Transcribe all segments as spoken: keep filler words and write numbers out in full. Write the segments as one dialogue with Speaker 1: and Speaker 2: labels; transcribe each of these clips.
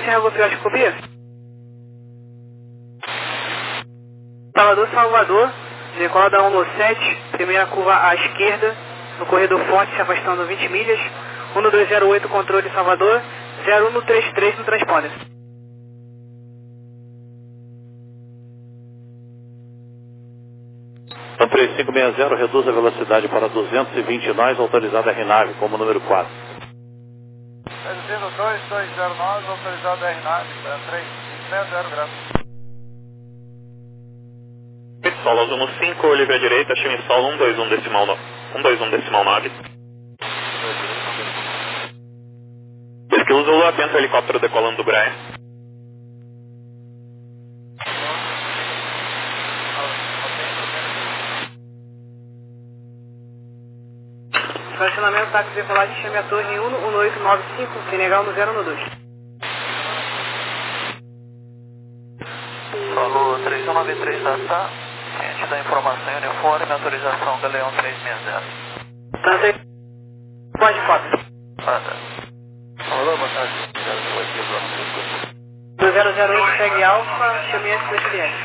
Speaker 1: Serra Filoscopia. Salvador, Salvador, decola da um sete, primeira curva à esquerda, no corredor Fonte, se afastando vinte milhas, um dois zero oito, controle Salvador, zero um três três no transponder.
Speaker 2: três cinco seis zero, reduz a velocidade para duzentos e vinte nós, autorizado a R nove como número quatro.
Speaker 3: Reduzindo dois dois zero nove, autorizado a R nove, para três seis zero graus.
Speaker 4: Solo Zumo cinco, livre à direita, chame solo um dois um decimal nove. um dois um decimal nove. Esquilo Zulu, atento ao helicóptero decolando do Braia.
Speaker 1: Estacionamento, táxi decolagem, chame a torre um um oito nove cinco, Senegal no zero um dois.
Speaker 3: Solo três um nove três da T A, ciente da informação em uniforme, autorização da Leão três seis zero.
Speaker 1: Tanto aí, pode quatro.
Speaker 3: Anda. Alô, boa tarde.
Speaker 1: Do zero zero oito, segue Alfa, chame antes da Juliette.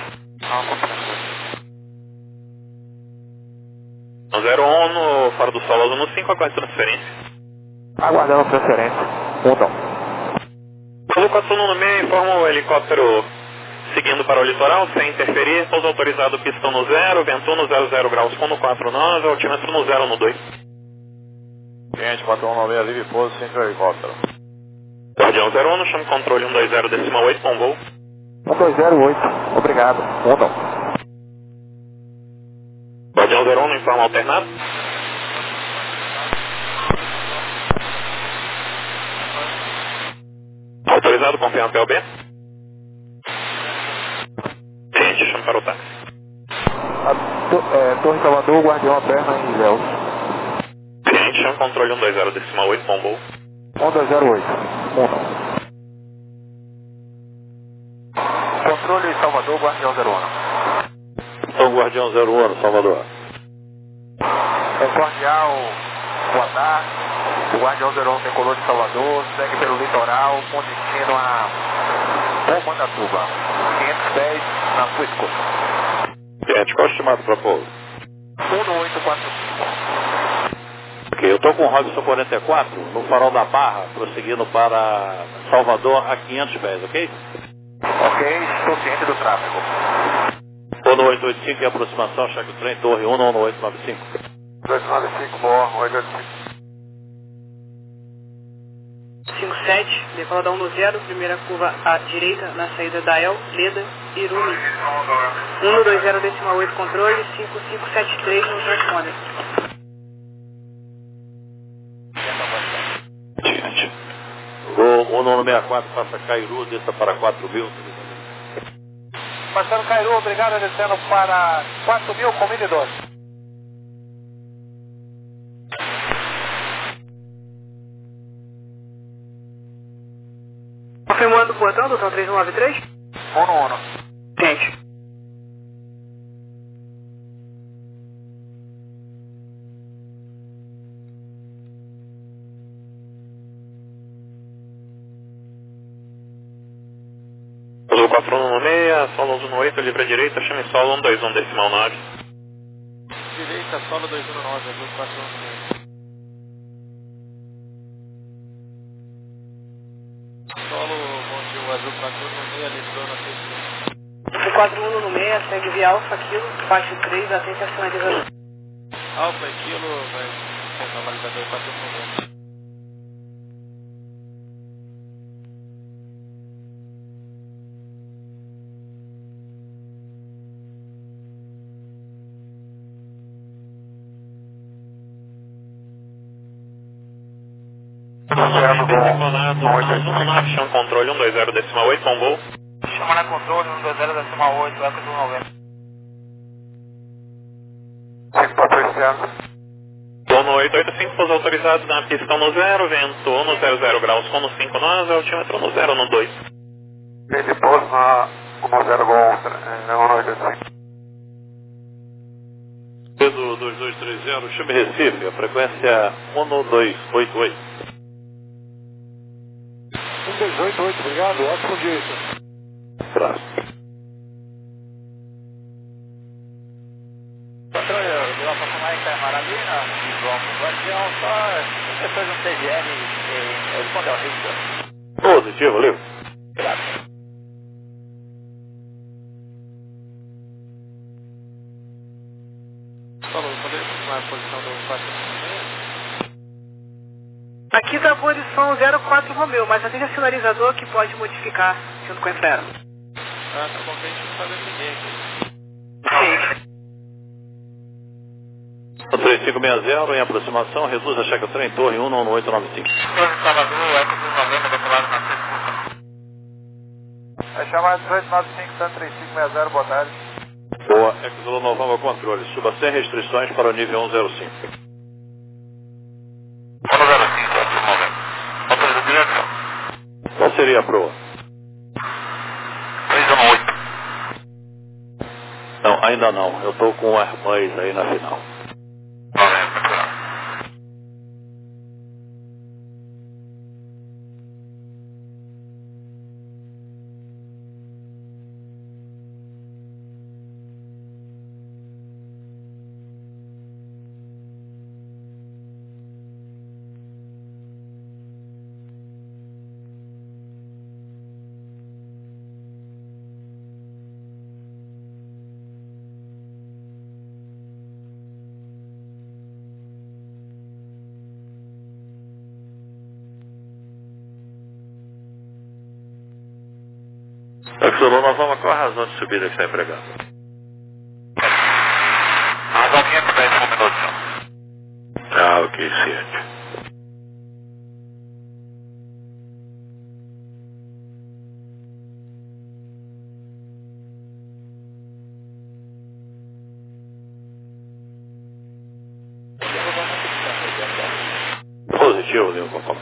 Speaker 4: No zero um no faro do Solo Zumo cinco, aguarde transferência.
Speaker 3: Aguardando transferência. um não.
Speaker 4: Solo quatro um no meio, informa o helicóptero seguindo para o litoral, sem interferir, pouso autorizado, pistão no zero, vento no zero zero graus, com no quatro nove, altímetro no zero no dois.
Speaker 3: Cliente quatro um nove seis, livre pouso, centro helicóptero.
Speaker 4: Guardião zero um, chame controle um dois zero decimal oito, bom voo.
Speaker 3: um dois zero oito, obrigado, um não.
Speaker 4: Guardião zero um, no informe alternado. Autorizado, confirma P L B. Cliente, chame para o táxi.
Speaker 3: A, to, é, Torre Salvador, Guardião Perna em Ilhéus.
Speaker 4: Cliente, chame controle um dois zero decimal oito, bom voo.
Speaker 3: um dois zero oito, um não. Controle Salvador, Guardião zero um.
Speaker 2: Então, Guardião zero um, Salvador.
Speaker 3: É Guardião, boa tarde. O Guardião zero um decolou de Salvador, segue pelo litoral, com destino a Bomandatuba, quinhentos pés na sua escuta.
Speaker 2: Cliente, qual é o estimado para pouso?
Speaker 3: um oito quatro cinco.
Speaker 2: Ok, eu estou com o Robson quarenta e quatro no farol da Barra, prosseguindo para Salvador a quinhentos pés, ok?
Speaker 3: Ok, estou ciente do tráfego.
Speaker 2: um oito oito cinco em aproximação, cheque o trem, torre um um oito nove cinco.
Speaker 3: dois nove cinco, boa, oito oito cinco.
Speaker 1: cinco sete, decola da um no zero, primeira curva à direita, na saída da El, Leda, Irumi. um dois zero decimal oito, controle, cinco cinco sete três no transponder.
Speaker 2: Gente, o um seis quatro passa Cairu, desça para quatro mil.
Speaker 3: Passando Cairu, obrigado, descendo para quatro mil com mil e dois.
Speaker 1: Confirmando o portão, doutor três um nove três?
Speaker 3: Ono, ono.
Speaker 1: Gente.
Speaker 4: Solo quatro um seis, Solo um oito, livre à direita, chame solo um dois um decimal nove.
Speaker 3: Direita, solo dois um nove, azul quatro um seis. Solo, bom dia, azul quatro um seis, listrou na seis.
Speaker 1: O quatro um no meio, segue via Alfa, Kilo, baixo três, atente a sinalizador.
Speaker 3: Alfa e Kilo, vai ser normalizador quatro um seis.
Speaker 4: Decolado, Zumo nove, chame controle um dois zero decimal oito, bom voo.
Speaker 3: Chama na controle um dois zero decimal oito, eco do noventa. cinco patrociano.
Speaker 4: Dono oito oito cinco, pouso autorizado na pistão no zero, vento no zero zero graus, com no cinco nove, altímetro no zero no dois.
Speaker 3: Vende pouso na um zero gol, um oito cinco.
Speaker 2: Pedro dois dois três zero, chame Recife, a frequência um dois oito oito.
Speaker 3: um dois dezoito oito, obrigado. Ótimo dia, isso.
Speaker 2: Abraço.
Speaker 3: Controle, eu vou aproximar em Maralina, vamos, Guardião, só depois de um T G L e responder ao risco.
Speaker 2: Positivo, valeu.
Speaker 3: Obrigado. Falou, poderia confirmar a posição do quatro cinco seis?
Speaker 1: Aqui tá a posição zero quatro Romeu, mas atende a sinalizador que pode modificar junto com a Infraero.
Speaker 3: Ah, tá bom, que a gente não tá vendo ninguém aqui.
Speaker 1: Sim.
Speaker 2: três cinco seis zero em aproximação, reduz a checa trem, torre um nove oito nove cinco.
Speaker 3: Torre Salvador, Eco do Novembro, decolado na sexta. É chamado dezoito nove cinco, três cinco seis zero, boa tarde.
Speaker 2: Boa, Exolo Novamba Controle, suba sem restrições para o nível um zero cinco.
Speaker 3: um zero cinco, Eco do Novembro. Autoriza direção.
Speaker 2: Qual seria a proa?
Speaker 3: três um oito.
Speaker 2: Não, ainda não, eu estou com o Hermães aí na final.
Speaker 3: Novembro, natural.
Speaker 2: Exolo Novamba, qual a razão de subida que está empregando?
Speaker 3: Razão quinhentos e dez por minuto.
Speaker 2: Ah, ok, ciente. Positivo, Lincoln, como?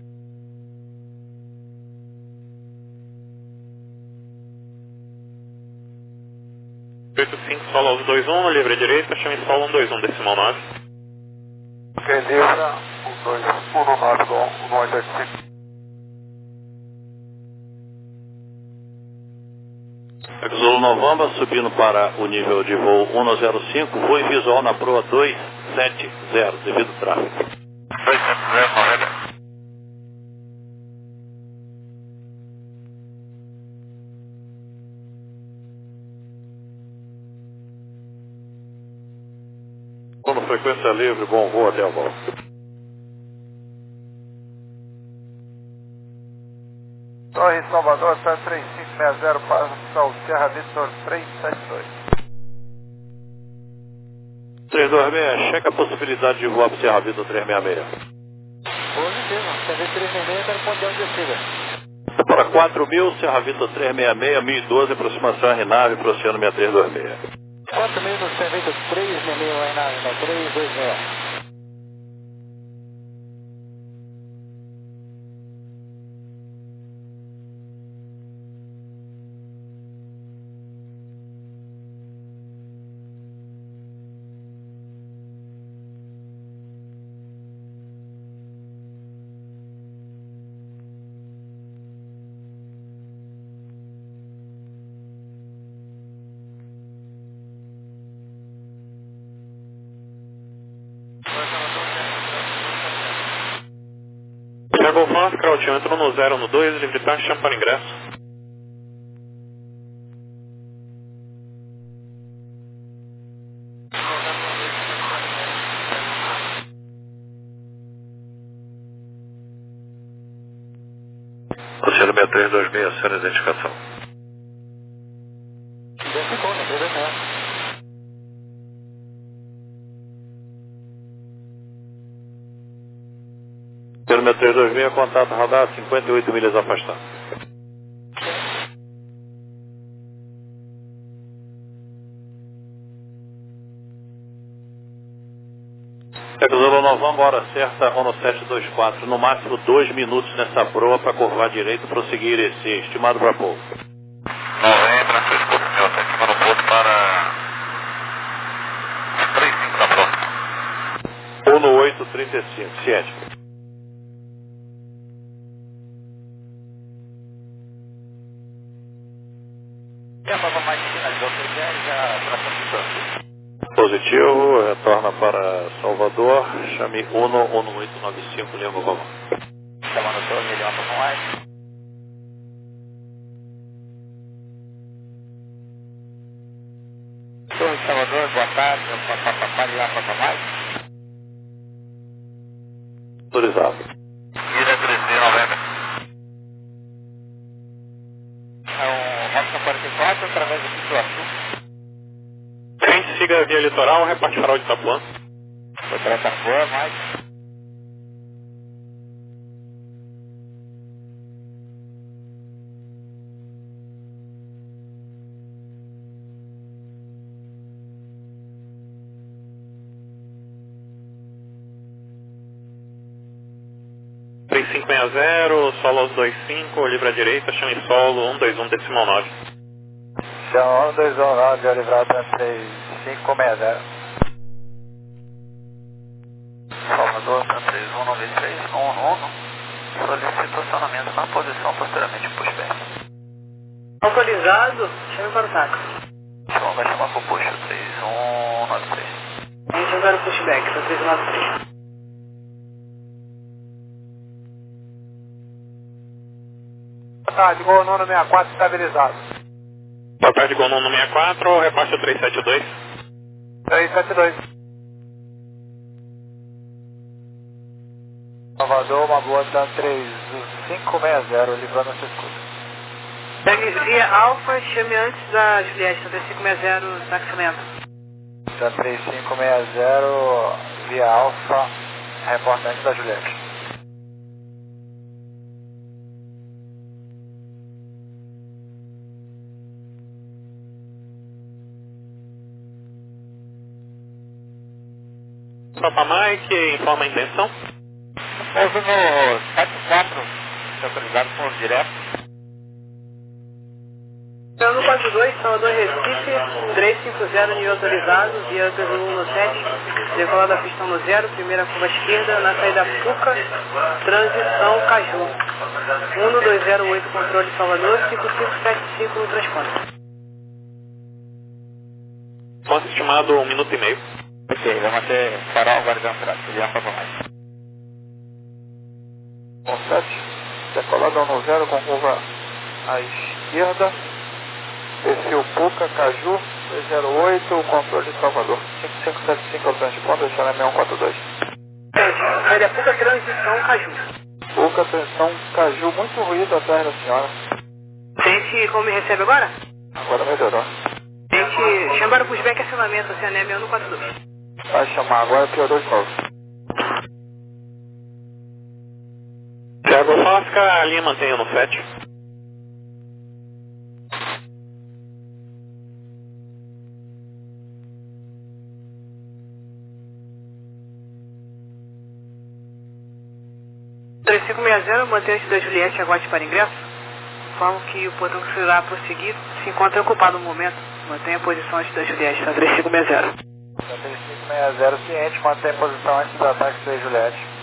Speaker 4: oito cinco, solo dois um, livre direita, chame solo um dois um, decimal nove.
Speaker 3: Ok, livra, um dois um no nove, com um oito oito cinco.
Speaker 2: Exolo Novamba, subindo para o nível de voo um zero cinco, voo visual na proa dois sete zero, devido ao tráfego.
Speaker 3: dois sete zero, Novembro.
Speaker 2: Quando frequência livre, bom voo até a volta.
Speaker 3: Torre Salvador, tá três cinco seis zero, passa ao Serra Vitor três sete dois.
Speaker 2: três dois seis, checa a possibilidade de voar para o Serra Vitor três seis seis.
Speaker 3: Positivo, Serra Vitor três seis seis, está no ponto de descida.
Speaker 2: Para quatro mil, Serra Vitor três seis seis, mil e doze, aproximação R nave para o Oceano seis três dois seis.
Speaker 3: quatro mil no Serra Vitor três seis seis, aí na, na três dois seis.
Speaker 4: Chegou o F Kraut, entrou no zero no dois, livre taxa, chama para ingresso.
Speaker 2: Oceano seis três dois seis, aciona a identificação.
Speaker 3: Identificou, não tem nada.
Speaker 2: Oceano seis três dois seis, contato radar cinquenta e oito milhas afastado. Exolo Novamba, hora certa, ONU sete dois quatro. No máximo dois minutos nessa proa para curvar direito e prosseguir esse estimado para pouco.
Speaker 3: Novembro, Francisco Pneu, tá estimando o ponto para três cinco da próxima.
Speaker 2: ONU oito trinta e cinco, ciente.
Speaker 3: E a Papa Mike finalizou o T G e já tração de trânsito.
Speaker 2: Positivo, retorna para Salvador, chame Uno, Uno oito nove cinco, Lima Papa.
Speaker 3: Chamando o Torre, ele é uma Papa Mike. Torre de Salvador, boa tarde, Papa Lima Papa Mike.
Speaker 2: Autorizado.
Speaker 3: Ida treze novembro. É um Robson quarenta e quatro através do Pituaçu.
Speaker 4: Frente, siga a via litoral, reparte farol de Itapuã.
Speaker 3: Foi para Itapuã, Mike.
Speaker 4: três cinco seis zero, solo aos dois cinco, livre à direita, chame solo um dois um decimal nove.
Speaker 3: Chão um dois um nove, livrada três cinco seis zero. Salvador, três um nove três, um um. Solicito acionamento na posição posteriormente pushback.
Speaker 1: Autorizado, chame para o táxi.
Speaker 3: Chama, vai chamar para o push, três um nove três.
Speaker 1: A gente vai no pushback, são três nove três.
Speaker 3: Boa tarde, Gol Nono sessenta e quatro estabilizado.
Speaker 4: Boa tarde, Gol Nono sessenta e quatro, reparte três sete dois.
Speaker 3: três sete dois. Salvador, uma boa da três cinco seis zero, livrando essa escuta.
Speaker 1: Pegue via Alfa, chame antes da Juliette, são três cinco seis zero, taxamento.
Speaker 3: Da três cinco seis zero, via Alfa, reporta antes da Juliette.
Speaker 4: Papa Mike, informa a intenção.
Speaker 3: Pouso no sete quatro, autorizado por direto.
Speaker 1: Ano quatro dois, Salvador Recife, três cinco zero, nível autorizado, via um no sete, decolada a pista no zero, primeira curva esquerda, na saída Puca, transição Caju. um dois zero oito, controle Salvador, cinco cinco sete cinco no transponder.
Speaker 4: Nosso estimado um minuto e meio.
Speaker 3: Ok, vai manter farol guardando atrás, seria para mais. Com sete, decolada no zero com curva à esquerda, perfil Puca, Caju, dois zero oito, controle de Salvador, cinco cinco sete cinco, ao transponder, chama seis um quatro dois.
Speaker 1: Saída Puca, transição Caju.
Speaker 3: Puca, atenção, Caju, muito ruído atrás da senhora.
Speaker 1: Gente, como me recebe agora?
Speaker 3: Agora melhorou.
Speaker 1: Gente, chamaram o pushback acionamento, C N M um quatro dois.
Speaker 3: Vai chamar agora, piorou de novo.
Speaker 4: Thiago Fosca, a linha mantenha no sete.
Speaker 1: três cinco seis zero, mantente da Juliette, aguarde para ingresso. Informo que o portão que será prosseguido se encontra ocupado no momento. Mantenha a posição antes da Juliette, tá? três cinco seis zero.
Speaker 3: três cinco seis zero, ciente, mantém a posição antes do ataque da Juliette.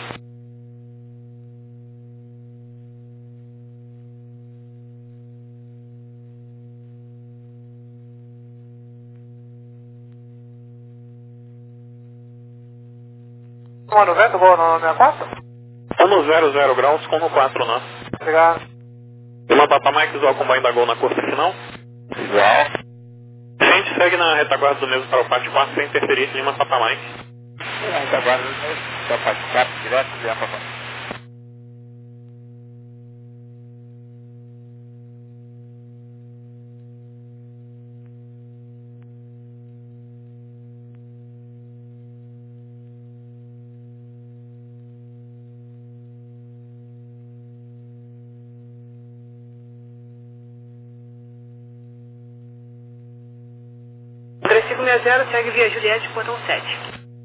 Speaker 3: um noventa, boa no sessenta e quatro?
Speaker 4: um zero zero graus com no quatro, né?
Speaker 3: Obrigado.
Speaker 4: Uma Papa Mike visual com banho da Gol na curta final.
Speaker 3: Visual.
Speaker 4: A gente segue na retaguarda do mesmo para o parte quatro sem interferir, Lima Papa Mike.
Speaker 3: Retaguarda do mesmo, para o parte quatro, direto, Lima Papa Mike.
Speaker 1: três cinco seis zero, segue via Juliette, portão sete.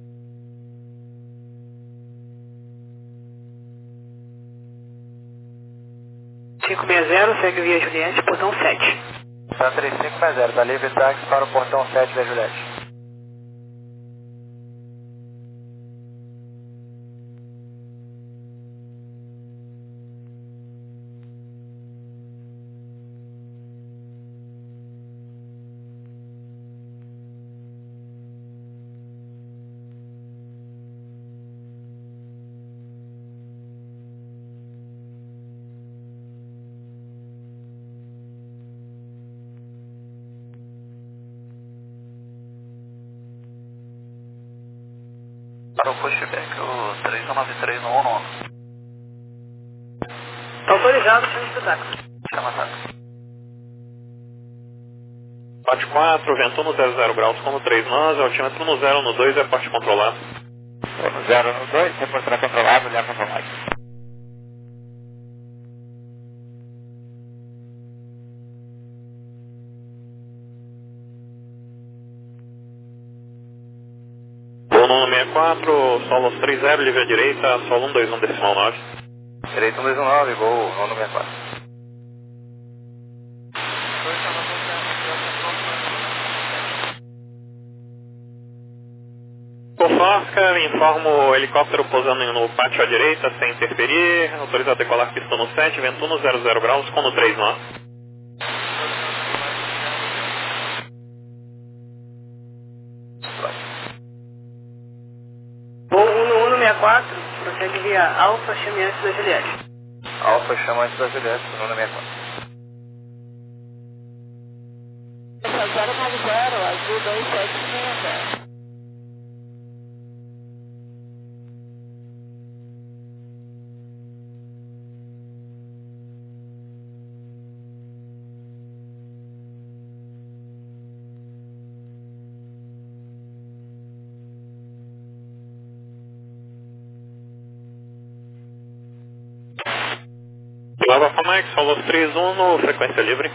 Speaker 1: cinco seis zero, segue via Juliette, portão sete.
Speaker 3: Tá três cinco seis zero, tá livre táxi para o portão sete da Juliette. Para o pushback, o três um nove três no um um.
Speaker 1: Autorizado, chama de táxi.
Speaker 3: Chama táxi.
Speaker 4: Parte quatro, vento no zero zero graus, como três nós, altímetro no zero no dois, é parte controlado.
Speaker 3: No zero no dois, reportará controlado, olhar controlado.
Speaker 4: Voo no sessenta e quatro, solo três zero, livre à direita, solo um dois um decimal nove.
Speaker 3: Direito um dois um nove, voo no sessenta e quatro.
Speaker 4: Fosca, me informo o helicóptero pousando no pátio à direita, sem interferir, autorizado a decolar pista no sete, vento no zero zero graus, com no três nós.
Speaker 1: Voo um no sessenta e quatro, prossegue via Alfa, chame antes da Juliette.
Speaker 3: Alfa chama antes da Juliette, no sessenta e quatro.
Speaker 1: zero nove zero, azul dois sete seis zero.
Speaker 4: Lava Famex, solo três um no frequência livre.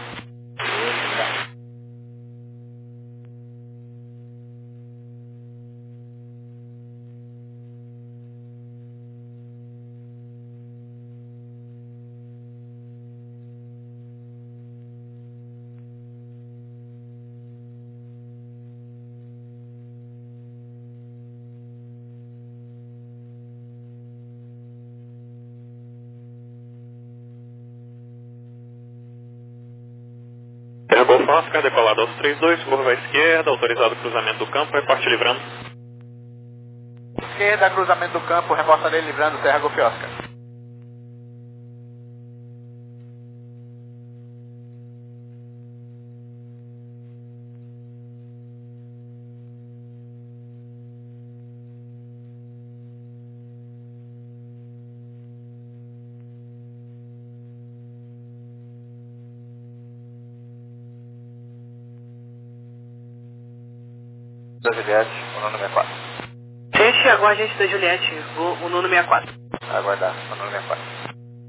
Speaker 4: Terra Fosca, decolado aos três dois, curva à esquerda, autorizado cruzamento do campo, reporte livrando.
Speaker 3: Esquerda, cruzamento do campo, reporta dele livrando Terra Golf Oscar. Da Juliette, o Nuno sessenta e quatro.
Speaker 1: Gente, agora a gente da Juliette, voo o Nuno sessenta e quatro.
Speaker 3: Aguardar, o Nuno sessenta e quatro.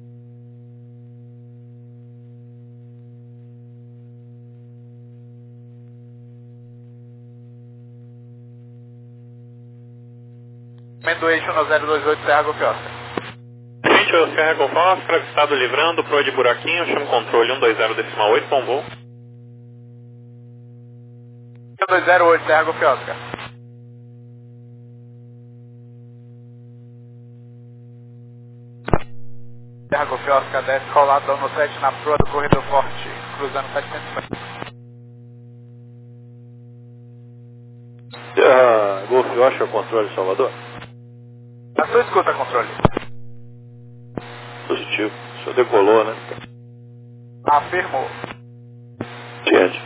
Speaker 3: Momento eixo no zero dois oito, Terra Golf Oscar.
Speaker 4: Gente, eu Terra Golf Oscar, estado livrando, proa de buraquinho, chamo controle um dois zero decimal oito, bom voo.
Speaker 3: um dois zero oito, Terra Golf Oscar. Terra Golf Oscar, desce colado no sete na proa do corredor forte, cruzando setecentos e cinquenta.
Speaker 2: Terra Golf Oscar, controle Salvador.
Speaker 3: A sua escuta, controle.
Speaker 2: Positivo. O senhor decolou, né?
Speaker 3: Afirmou.
Speaker 2: Ciente.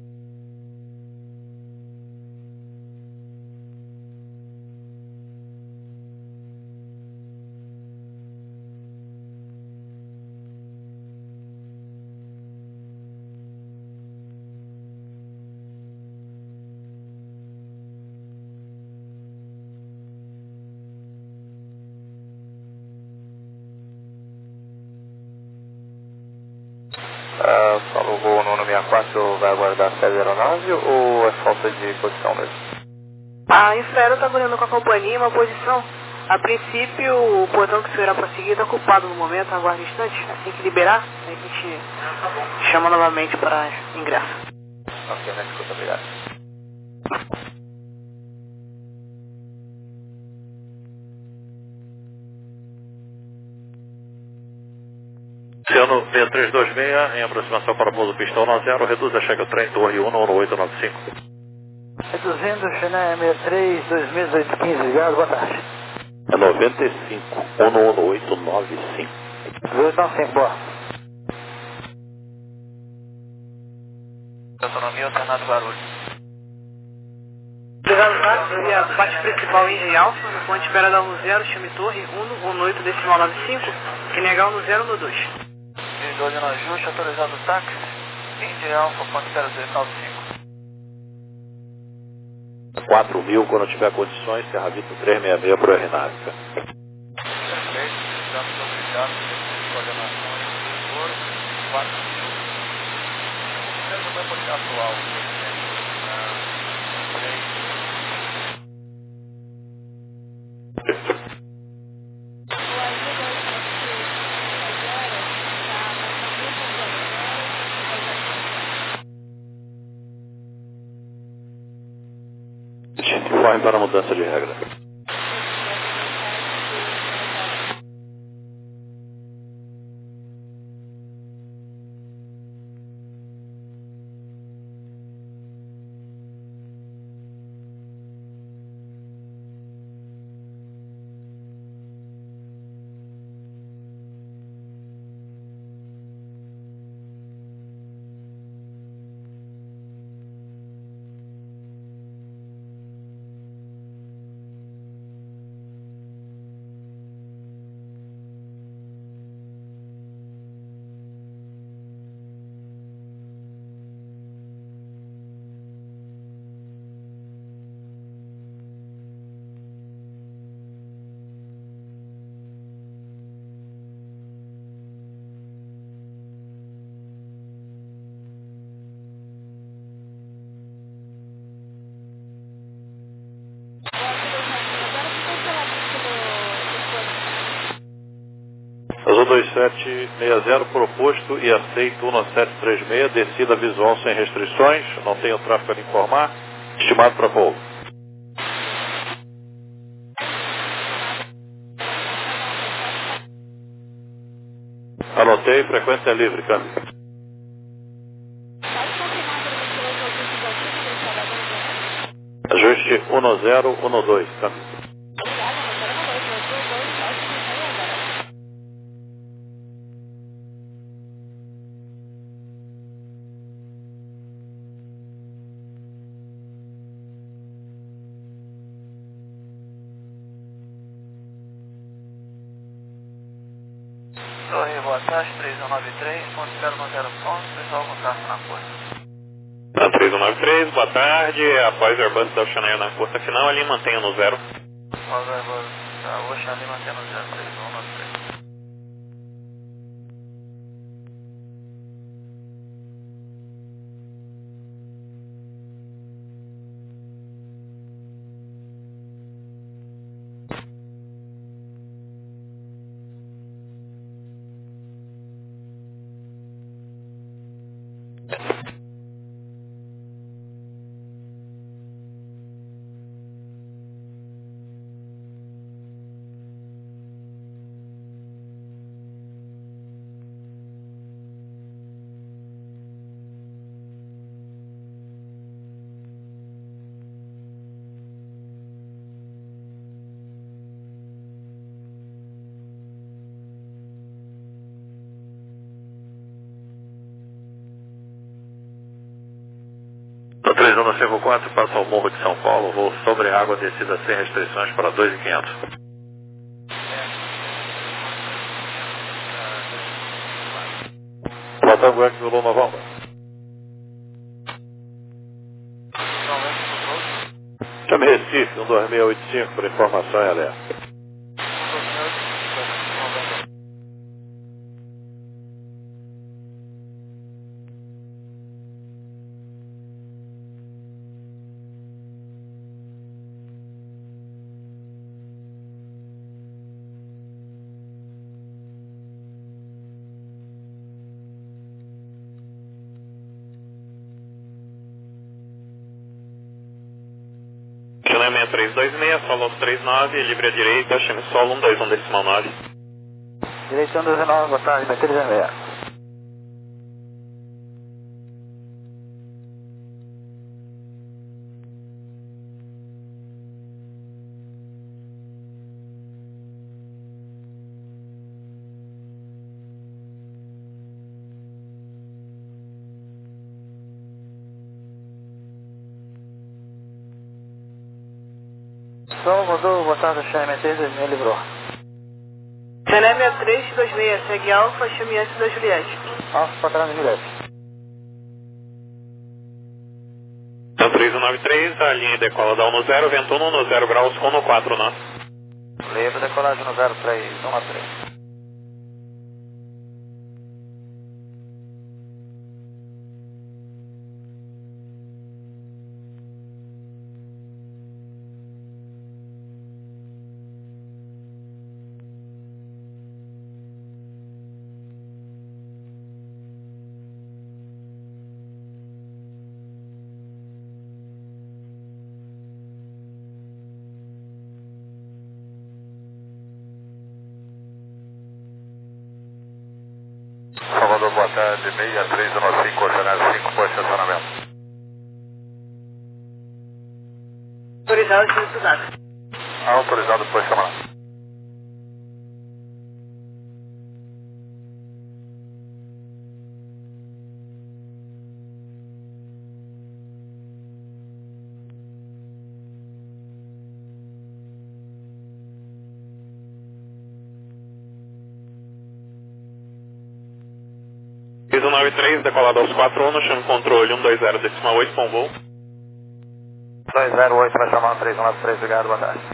Speaker 3: Uh, só o voo no sessenta e quatro vai aguardar a sede da aeronave ou é falta de posição mesmo?
Speaker 1: A Infraero está olhando com a companhia uma posição. A princípio, o portão que o senhor irá prosseguir está ocupado no momento, aguarde um instante. Assim que liberar, a gente chama novamente para ingresso.
Speaker 3: Ok, na escuta, obrigado.
Speaker 2: Oceano seis três dois seis, em aproximação para o pouso pistão no zero, reduz a chega trem Torre um no oito nove cinco.
Speaker 1: Reduzindo, China sessenta e três, dois mil oitocentos e quinze, obrigado, boa tarde.
Speaker 2: É noventa e cinco, um no oito nove cinco.
Speaker 1: oito nove cinco, boa.
Speaker 3: Autonomia alternado barulho.
Speaker 1: Autorizado táxi via parte principal em Alfa, no ponto de espera da um zero, chame torre um um oito decimal nove cinco, que negar um zero um dois.
Speaker 3: De olho no ajuste, autorizado táxi, Indy Alfa, ponto zero zero nove cinco.
Speaker 2: quatro mil, quando tiver condições, Serra Vista trezentos e sessenta e seis para o R N A V.
Speaker 3: Perfeito, estamos obrigados a coordenações do foro, quatro mil. Essa vai poder atual,
Speaker 2: Informe para mudança de regra. Azul dois sete seis zero proposto e aceito um sete três seis, descida visual sem restrições, não tenho tráfego a informar, estimado para voo. Anotei, frequência é livre, câmbio. Ajuste um zero um dois, câmbio.
Speaker 3: Torre, boa tarde, três um nove três, ponto zero zero ponto, pessoal, contato na porta.
Speaker 4: três um nove três, boa tarde. Após o Airbus da Ocean Air na curta final, ali mantenha no zero.
Speaker 3: Após o Airbus da Ocean Air, mantenha no zero, três um nove três.
Speaker 2: No três um cinco quatro, passa ao Morro de São Paulo, voo sobre água, descida sem restrições para dois mil e quinhentos. Latam X, Zulu November. Chame Recife, um dois seis oito cinco, por informação e alerta.
Speaker 4: Chile seis três dois seis, solo três nove, livre à direita, chame solo um dois um decimal nove.
Speaker 3: Direito um dois nove, boa tarde, três seis. Salvador, boa tarde, C M T dois mil, livrou.
Speaker 1: C N E sessenta e três dois seis, segue Alfa, chame antes da Juliette.
Speaker 3: Alfa para trás da Juliette.
Speaker 4: Então três um nove três, a linha decola da um zero, vento um zero graus com no quatro nós.
Speaker 3: Livre, decolagem no zero três um três.
Speaker 2: Salvador, boa tarde, seis três um cinco, ordenário cinco, por estacionamento.
Speaker 1: Autorizado, chame pro Dax.
Speaker 2: Autorizado, por estacionamento.
Speaker 4: três um nove três, decolado aos quatro um, chame controle um dois zero decimal oito, com voo.
Speaker 3: dois zero oito, vai chamar três um nove três, obrigado, boa tarde.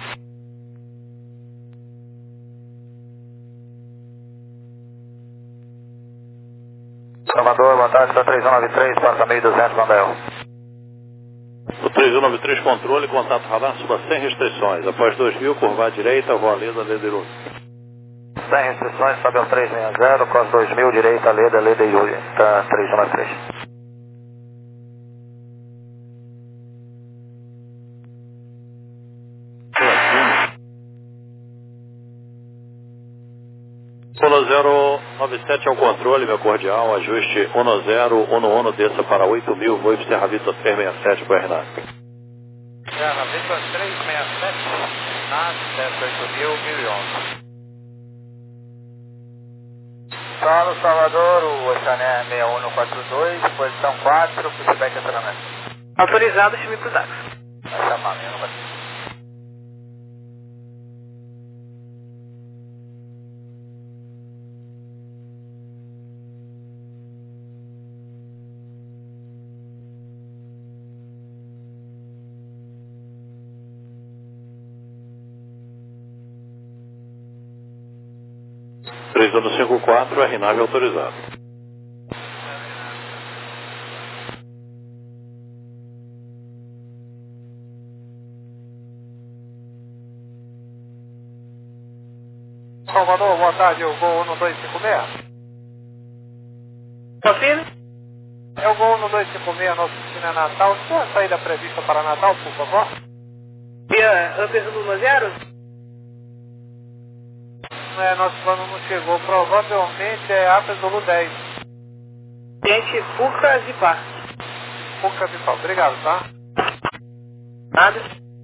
Speaker 3: Salvador, boa tarde, está três um nove três, passa mil e duzentos, Mandel.
Speaker 2: O três um nove três, controle, contato radar, suba sem restrições. Após dois mil, curvar à direita, voa Leda, Leda Iru.
Speaker 3: Sem restrições, sobe ao três seis zero, cos dois mil, direita, Leda, Leda e Yuri. Tá três um nove três.
Speaker 2: um zero nove sete ao controle, meu cordial, ajuste um zero um um, desça para oito mil, voo para Serra Vitor três seis sete, para Renato.
Speaker 3: Serra Vitor três seis sete, Renato, desce oito mil, mil e onze. Solo Salvador, o Oceané seis um quatro dois, posição quatro, pushback acionamento.
Speaker 1: Autorizado, chame pro Dax.
Speaker 3: Vai chamar, meu número.
Speaker 2: três um cinco quatro, R nove autorizado.
Speaker 3: Salvador, boa tarde, o Gol um dois cinco seis.
Speaker 1: Confirme?
Speaker 3: É o Gol um dois cinco seis, nossa oficina Natal. Sua saída prevista para Natal, por favor?
Speaker 1: Via Upper Zulu zero?
Speaker 3: É, nosso plano não chegou, provavelmente é Upper Zulu dez.
Speaker 1: Gente, Fuca Zipar.
Speaker 3: Fuca Zipar, obrigado, tá?
Speaker 1: Nada.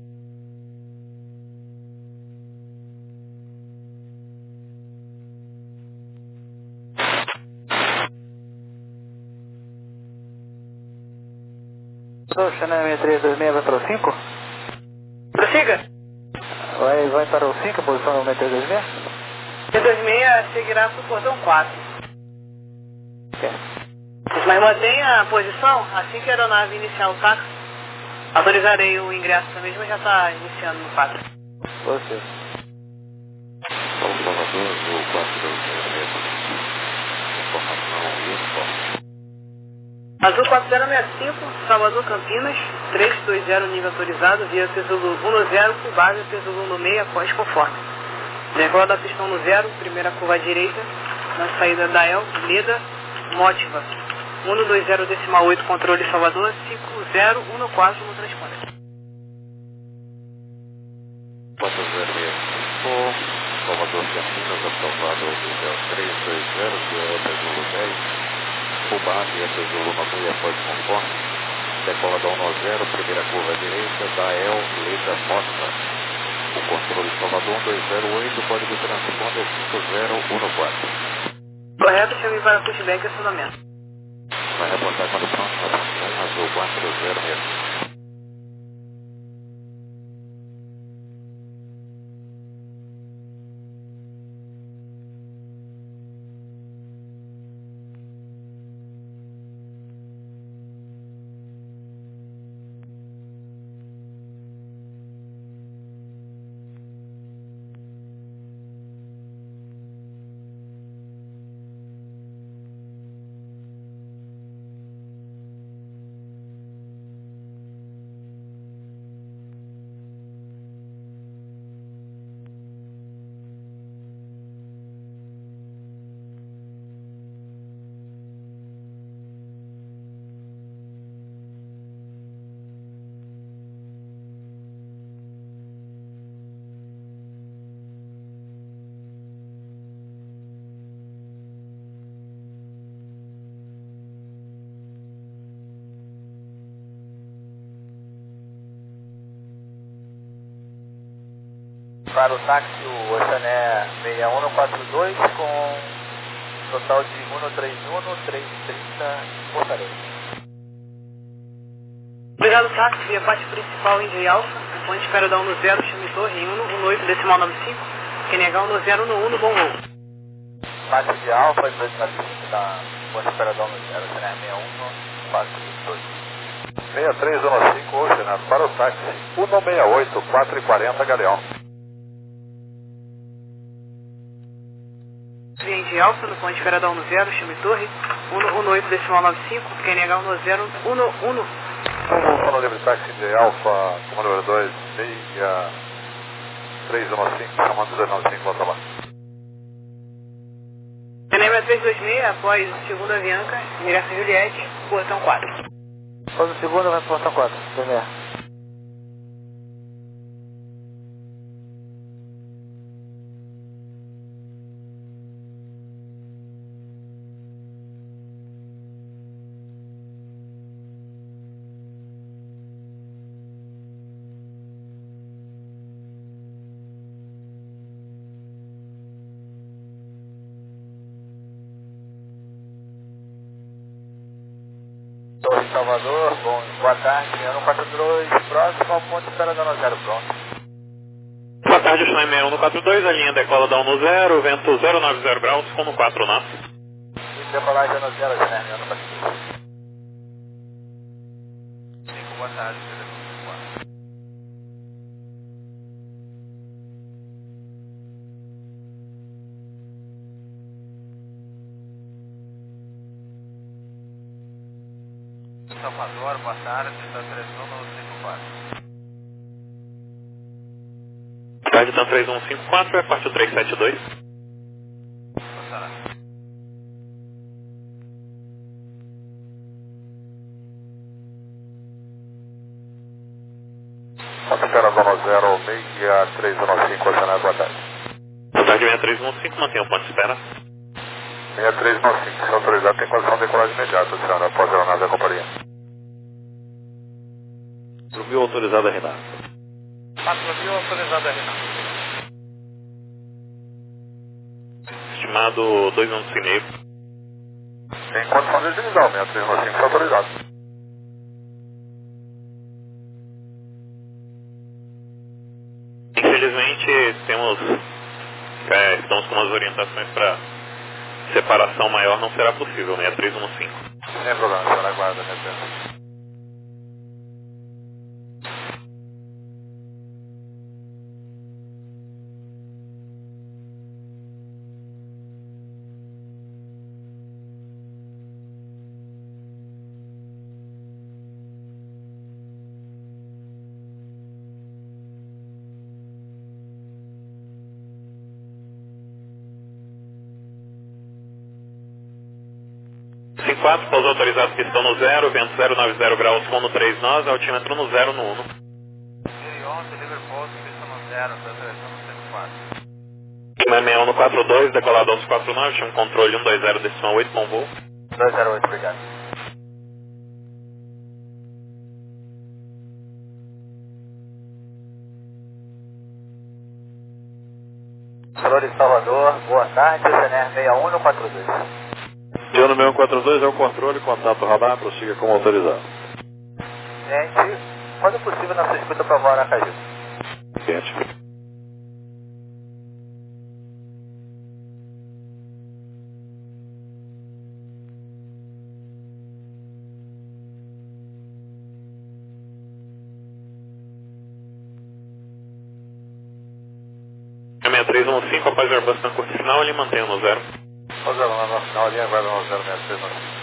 Speaker 3: Sou Chanel seis três dois seis, vai para o cinco?
Speaker 1: Prossiga.
Speaker 3: Vai, vai para o cinco, posição do seis três dois seis?
Speaker 1: T dois seis seguirá para o portão quatro.
Speaker 3: Ok.
Speaker 1: Mas mantenha a posição assim que a aeronave iniciar o táxi. Autorizarei o ingresso da mesma, já está iniciando no quatro.
Speaker 3: Você.
Speaker 2: São Salvador, voo quatro dois seis, informação e uniforme.
Speaker 1: Azul quatro zero seis cinco, Salvador Campinas, três dois zero nível autorizado, via Zulu um zero, por base Zulu no meio, após conforme. Decola da pistão no zero, primeira curva à direita, na saída da El, Leda, Mótiva. um dois zero decimal oito, controle Salvador, cinco zero um quatro no transponder.
Speaker 2: quatro zero seis cinco, Salvador Campinas, aprovado do Hotel três dois zero, via Zulu dez, por base Zulu no meio, após conforme. Decola da um zero, primeira curva à direita, da El, Leda, Mótiva. O controle Salvador um dois zero oito, código de transponder cinco zero um quatro.
Speaker 1: Correto, chame para pushback e acionamento.
Speaker 2: Vai reportar quando pronto, atenção, azul quatro zero seis.
Speaker 3: para o táxi, o Oceané seis um quatro dois, com total de um três um, três trinta, Fortaleza.
Speaker 1: Obrigado, táxi, via parte principal Indy Alpha, ponte de espera da um zero, chame Torre, um um oito, decimal nove cinco, Q N H um zero um um, bom voo.
Speaker 3: Parte de Alfa, dois nove cinco, da ponte de espera da um zero, Oceané seis um quatro dois.
Speaker 2: seis três um cinco, Oceané, para o táxi, um seis oito, quatro quarenta, Galeão.
Speaker 1: Via Indy Alpha, no ponte de espera da um zero, chame Torre, um um oito, decimal nove cinco, Q N H um zero um um.
Speaker 2: Vamos falar livre táxi de Alfa, comando número dois, seis três um cinco, chamando dezenove cinco, volta lá.
Speaker 1: Q N H três dois seis, após o segundo Avianca, direção Juliette, portão quatro.
Speaker 3: Após o segundo, vai para o portão quatro, primeiro. Torre Salvador, bom, boa tarde, um quatro dois, próximo ao ponto de espera da um zero, pronto.
Speaker 4: Boa tarde, China seis um quatro dois, a linha decola da um zero, vento zero nove zero graus, como quatro knots.
Speaker 3: E decolagem da um zero, né, um quatro dois. cinco, boa tarde, quatro. Salvador, boa tarde, três um cinco quatro.
Speaker 4: Boa tarde, então três um cinco quatro, é parte três sete dois.
Speaker 3: Boa tarde.
Speaker 2: Espera zona zero, seis três um cinco, Oceané, boa tarde.
Speaker 4: Boa tarde, seis três um cinco, mantenha o ponto de espera.
Speaker 2: seis três um cinco, se autorizado, tem condição de decolagem imediata, Oceané, após a aeronave da companhia. quatro mil autorizado a Renato.
Speaker 3: quatro mil autorizado a Renato.
Speaker 4: Estimado dois minutos e meio.
Speaker 2: Tem condição de agilizar, seis três um cinco, autorizado.
Speaker 4: Infelizmente, temos, é, estamos com umas orientações para separação maior, não será possível, seis três um cinco.
Speaker 2: Sem problema, senhora, aguarda, minha senhora.
Speaker 4: cinco quatro, pouso autorizado, pistão no zero, vento zero nove zero graus, com no três nós, altímetro no zero no um.
Speaker 3: Mirion, deliver post, pista no zero, direção no cento e quatro.
Speaker 4: seis um quatro dois, decolado aos quatro nove, chama controle um dois zero, decimal oito, bom voo.
Speaker 3: dois zero oito, obrigado. Valor de Salvador, boa tarde, Oceané seis um quatro dois.
Speaker 2: Piano seis um quatro dois é o controle, contato radar, prossiga como autorizado.
Speaker 3: Gente, quando possível, nossa escuta para voar Aracaju.
Speaker 2: Gente.
Speaker 4: seis três um cinco, após o Airbus na curta final, ele mantém no zero.
Speaker 2: Vamos lá, na final, linha guarda no zero seis três um cinco.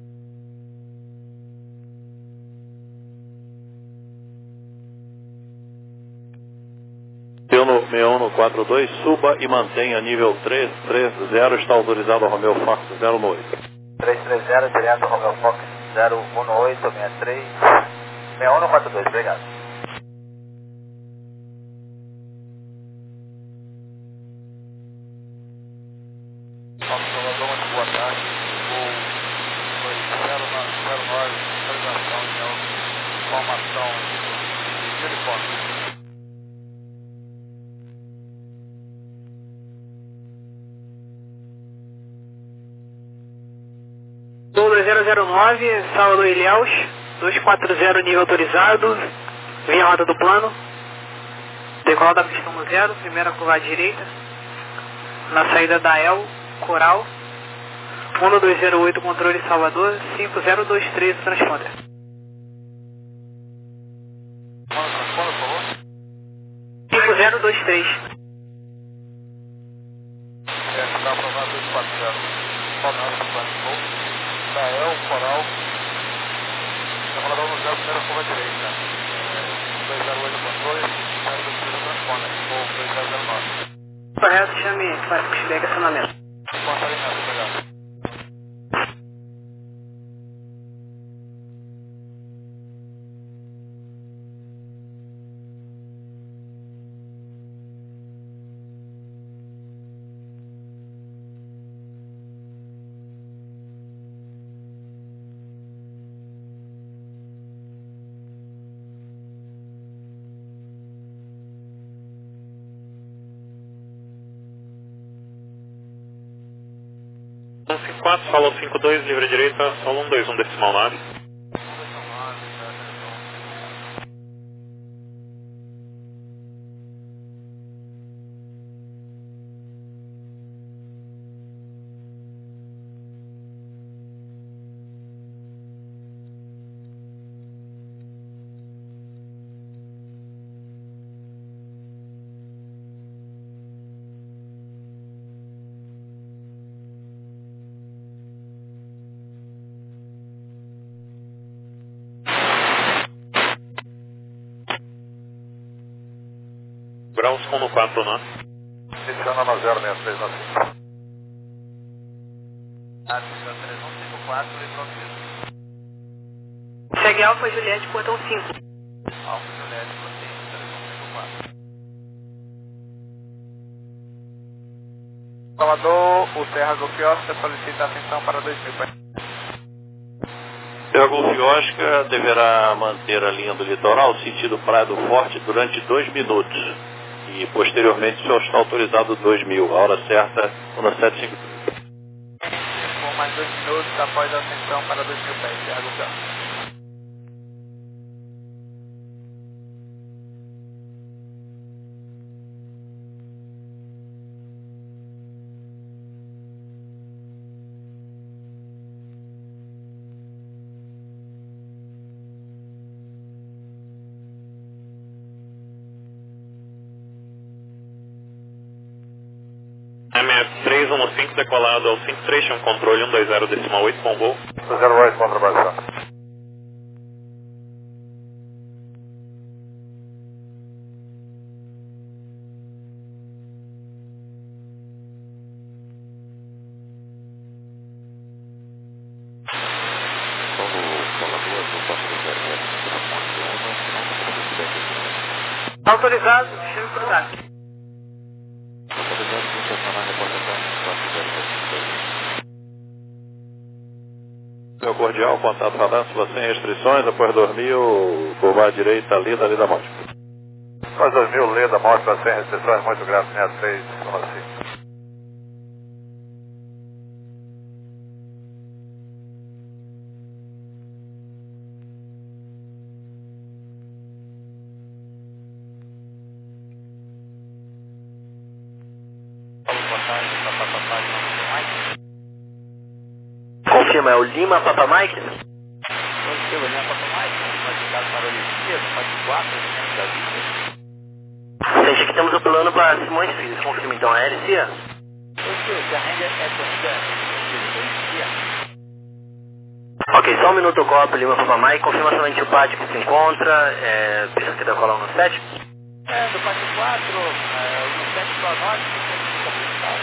Speaker 2: Piano seis um quatro dois, suba e mantenha nível três três zero, está autorizado ao Romeo Fox zero um oito.
Speaker 3: três três zero, direto Romeo Fox zero um oito, sessenta e três, seis um quatro dois, obrigado. Boa tarde, voo dois zero nove, atualização de informação de uniforme.
Speaker 1: dois zero zero nove, Salvador Ilhéus, dois quatro zero nível autorizado, via rota do plano, decolado da pista um zero, primeira curva à direita, na saída da El, Coral, um dois zero oito, controle Salvador, cinco zero dois três, transponder. cinco zero dois três.
Speaker 3: É, está aprovado dois quatro zero. Sonado do plano de voo. Da El, Coral. Decolador no zero, primeira curva à direita. dois zero oito, controle, zero dois três, transponder. Voo dois zero zero nove.
Speaker 1: Correto, chame para chegar acionamento.
Speaker 3: Porta alinhada, obrigado.
Speaker 4: um cinco quatro, solo cinco dois, livre direita, solo um dois um decimal nove. Graus com quatro nove.
Speaker 3: Iniciando na zero seis três na cinco. Atenção três um cinco quatro, improviso.
Speaker 1: Segue Alfa Juliette, portão cinco.
Speaker 3: Alfa Juliette, portão três um cinco quatro. Salvador, o Terra Golf Oscar solicita atenção para dois mil.
Speaker 5: Terra Golf Oscar deverá manter a linha do litoral sentido Praia do Forte durante dois minutos. E posteriormente só está autorizado dois mil, a hora certa, uma sete cinco três.
Speaker 3: Com mais dois minutos após a ascensão para dois mil pés, Terra Golf Oscar.
Speaker 4: M F três um cinco, decolado ao cinco três, chama controle um dois zero decimal oito, com voo.
Speaker 3: zero oito, contra Brasil.
Speaker 1: Autorizado, chame cruzado.
Speaker 5: Meu cordial, contato radar, sem restrições, após dois mil, curva à direita, Lida, Lida Monte.
Speaker 3: Após dois mil, Lida Monte, sem restrições, muito grato, linha seis, assim.
Speaker 6: Confirma, é o Lima Papa Mike?
Speaker 3: Confirma, Lima Papa Mike, notificado para o Olimpíada, quatro quatro, da vida.
Speaker 6: Gente, aqui temos o plano para Simões Filhos, confirma então, a L C A?
Speaker 3: Ok, se a renda é corrida,
Speaker 6: Ok, só um minuto, copo, Lima Papa Mike, confirma somente o pátio que se encontra, é, precisa que decolar no sete?
Speaker 3: É, do quatro quatro, é, o sete para nós, que fica principal.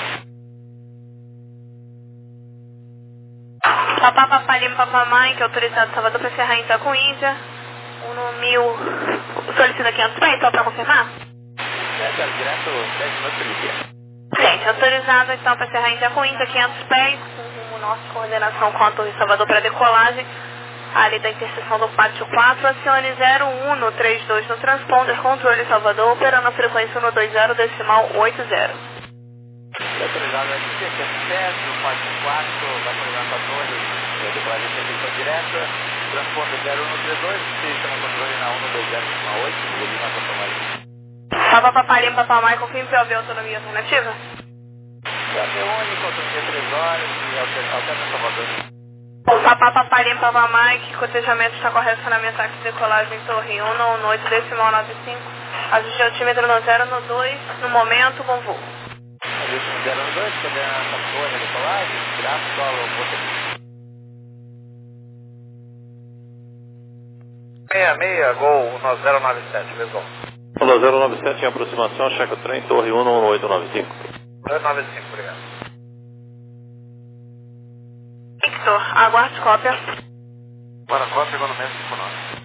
Speaker 7: Papá, Papá Lima, Papá Mike, autorizado Salvador para encerrar em Itaco Índia. Um no mil. Solicita quinhentos pés, só para confirmar?
Speaker 3: É, direto dez minutos de dia.
Speaker 7: Gente, autorizado então para encerrar em Itaco Índia, quinhentos pés, com rumo nosso, coordenação com a Torre Salvador para decolagem. Ali da interseção do pátio quatro, acione zero um no três dois no transponder, controle Salvador, operando a frequência um dois zero decimal oito zero.
Speaker 3: Autorizado aqui, que é certo, quatro quatro, vai programar para a torre, decolagem sem direta, transponder zero um três dois, sistema controle na um dois zero oito, Lima Papa Mike.
Speaker 7: Papa Papa Lima Papa Mike, confirme P O V autonomia alternativa.
Speaker 3: P O V único, autonomia três horas e alterna Salvador.
Speaker 7: Papa Papa Lima Papa Mike, cotejamento está correto, estacionamento táxi decolagem Torre um, no noite decimal noventa e cinco. Ajuste altímetro no zero, no dois, no momento, bom voo.
Speaker 3: Ajuste zero no dois, cadê a captura de decolagem? Graças ao motorista. seis seis, Gol um zero nove sete, pessoal.
Speaker 5: um zero nove sete em aproximação, checa o trem, Torre um, no oito nove cinco.
Speaker 3: oito nove cinco, obrigado.
Speaker 7: Victor, aguarde cópia.
Speaker 3: Para cópia, igual no mesmo cinco nove.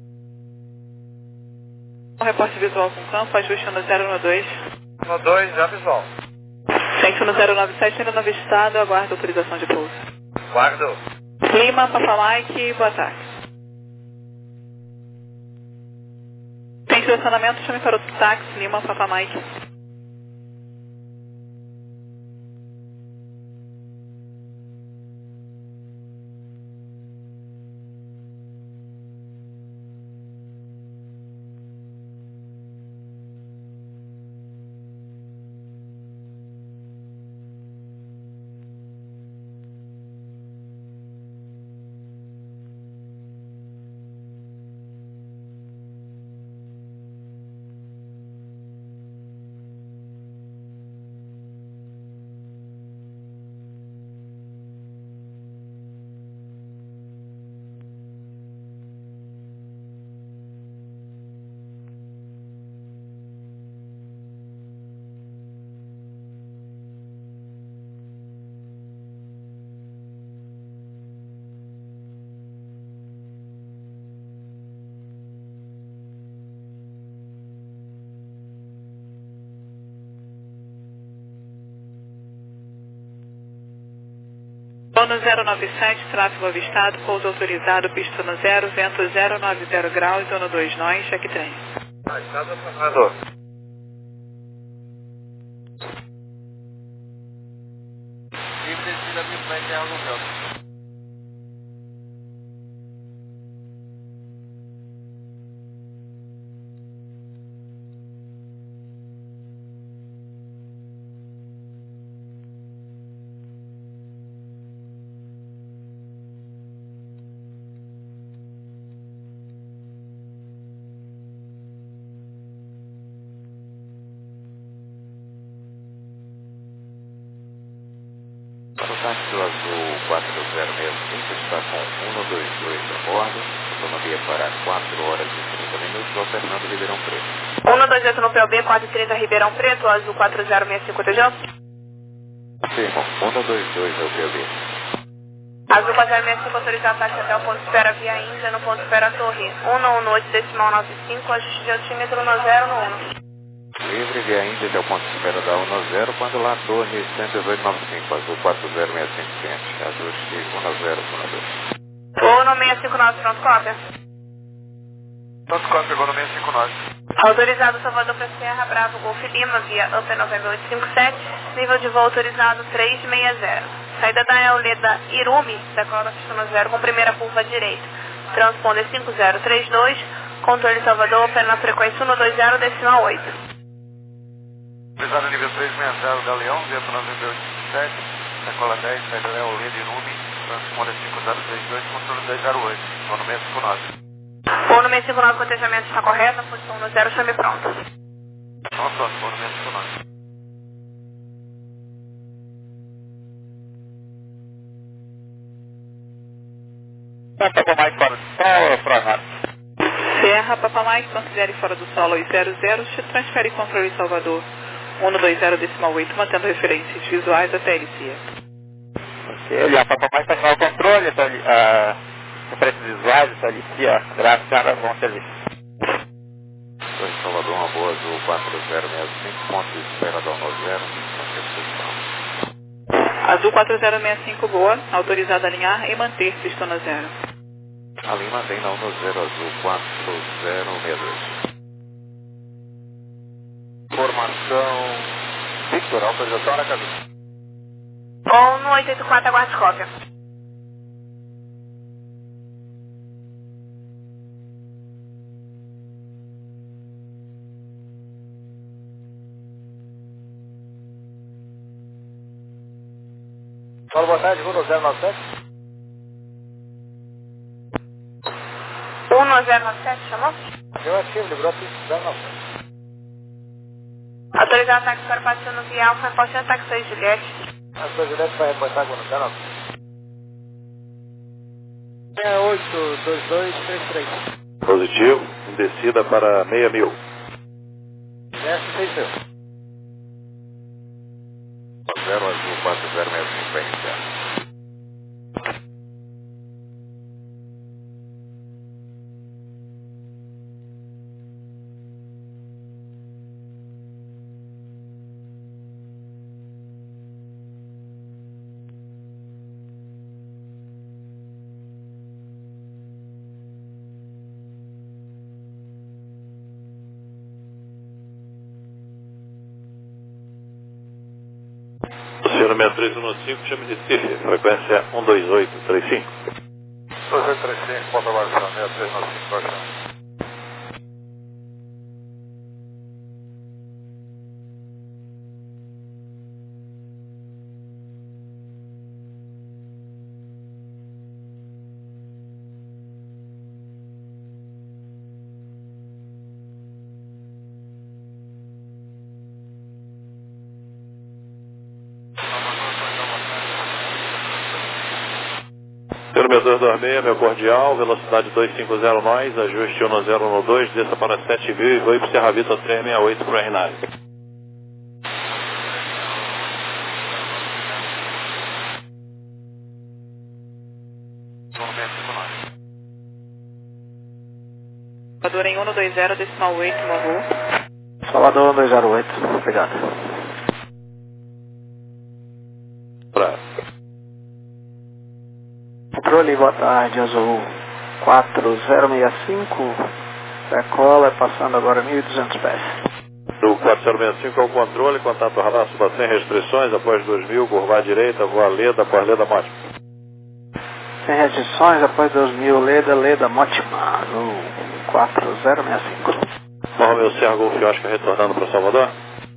Speaker 1: Um reporte visual com campo, ajuste no zero no dois.
Speaker 3: No dois, já visual.
Speaker 1: Frente no zero nove sete, ainda no avistado, aguardo autorização de pouso.
Speaker 3: Guardo.
Speaker 1: Lima, Papa Mike, boa tarde. Tem estacionamento, chame para o táxi, Lima, Papa Mike. No zero nove sete, tráfego avistado, pouso autorizado, pista no zero, vento zero nove zero graus, zona dois nós, cheque trem.
Speaker 3: Estado Salvador. Livre descida de frente a algum meu.
Speaker 2: Táxi azul quatro zero seis cinco está com um dois dois a bordo, autonomia para quatro horas e trinta minutos, alternando Ribeirão Preto.
Speaker 7: um dois oito no P O B, quatro trinta Ribeirão Preto, azul quatro zero seis cinco, Tejão.
Speaker 2: Afirmo, um dois dois é o P O B.
Speaker 7: Azul quatro zero seis cinco, autorizado táxi até o ponto de espera via Índia, no ponto de espera Torre um, no noite decimal noventa e cinco, ajuste de altímetro no zero, no um.
Speaker 2: Livre via Índia até o ponto de espera da um zero, quando lá Torre cento e dezoito noventa e cinco, azul quatro zero seis cinco centro, ajuste um zero um dois.
Speaker 7: Ou no seis cinco nove, pronto, cópia.
Speaker 3: Pronto, cópia, igual no mesmo cinco nove.
Speaker 7: Autorizado Salvador para Serra Bravo, Golf Lima, via Upper November oito cinco sete, nível de voo autorizado três seis zero. Saída da Euleda Irumi, decola pista zero com primeira curva direita. Transponder cinco zero três dois, controle Salvador, Upper na frequência um dois zero, decimal oito.
Speaker 3: Autorizado nível três seis zero da Leão, vento November oito cinco sete, decola dez, saída da Euleda Irumi, transponder cinco zero três dois, controle dois zero oito, igual no mesmo cinco nove.
Speaker 7: Ou no seis cinco nove, cotejamento está correto, na posição no zero, chame pronto.
Speaker 3: Vamos pronto, igual no mesmo cinco nove. Papa Mike fora do solo, Fronado.
Speaker 1: Serra, Papa Mike, considere fora do solo e zero zero, transfere controle Salvador um dois zero decimal oito, mantendo referências visuais até L C I.
Speaker 3: Ok, a Papa Mike está no controle, está ali, uh, referências visuais, está ali, ó, graças a bom serviço.
Speaker 2: Torre Salvador, uma boa azul quatro zero seis cinco, ponto de espera da um zero,
Speaker 1: Azul quatro zero seis cinco, boa, autorizado a alinhar e manter pista no zero.
Speaker 2: A linha mantém na um zero azul quatro zero seis dois.
Speaker 3: Formação Victor, autorização na cabeça.
Speaker 7: Ou no oito oito quatro, aguarde cópia.
Speaker 3: Fala, boa tarde, voo no zero nove sete.
Speaker 7: um no zero nove sete, chamou?
Speaker 3: Eu ativo, livrou pista zero nove sete.
Speaker 7: Autorizar ataque para passeio no Via Alfa, reporte ataque seis Juliette.
Speaker 3: A sua Juliette vai reportar agora no zero nove sete. seis oito dois dois três três.
Speaker 5: Positivo, em descida para seis mil.
Speaker 3: S seis mil.
Speaker 2: zero azul quatro zero seis cinco para iniciar.
Speaker 5: Estacionamento três um cinco, chame de Recife, frequência um dois oito três cinco.
Speaker 3: dois oito três cinco, ponto abaixo, seis três nove cinco, baixo.
Speaker 5: Estacionamento dois dois seis, meu cordial, velocidade dois cinco zero nós, ajuste um zero um dois, desça para sete mil e voe para Serra Vista três seis oito para o Renari.
Speaker 1: Salvador em um no dois zero, decimal oito, Mavu.
Speaker 3: Salvador um dois zero oito, obrigado.
Speaker 5: Pra...
Speaker 3: Controle, boa tarde, azul quatro zero seis cinco, decola, passando agora mil e duzentos pés.
Speaker 5: Do quatro zero seis cinco ao controle, contato radar suba sem restrições, após dois mil, curva à direita, voa Leda, após Leda Mótima.
Speaker 3: Sem restrições, após dois mil, Leda, Leda, Mótima, azul quatro zero seis cinco.
Speaker 5: Morro meu Serra Golf Oscar retornando para Salvador.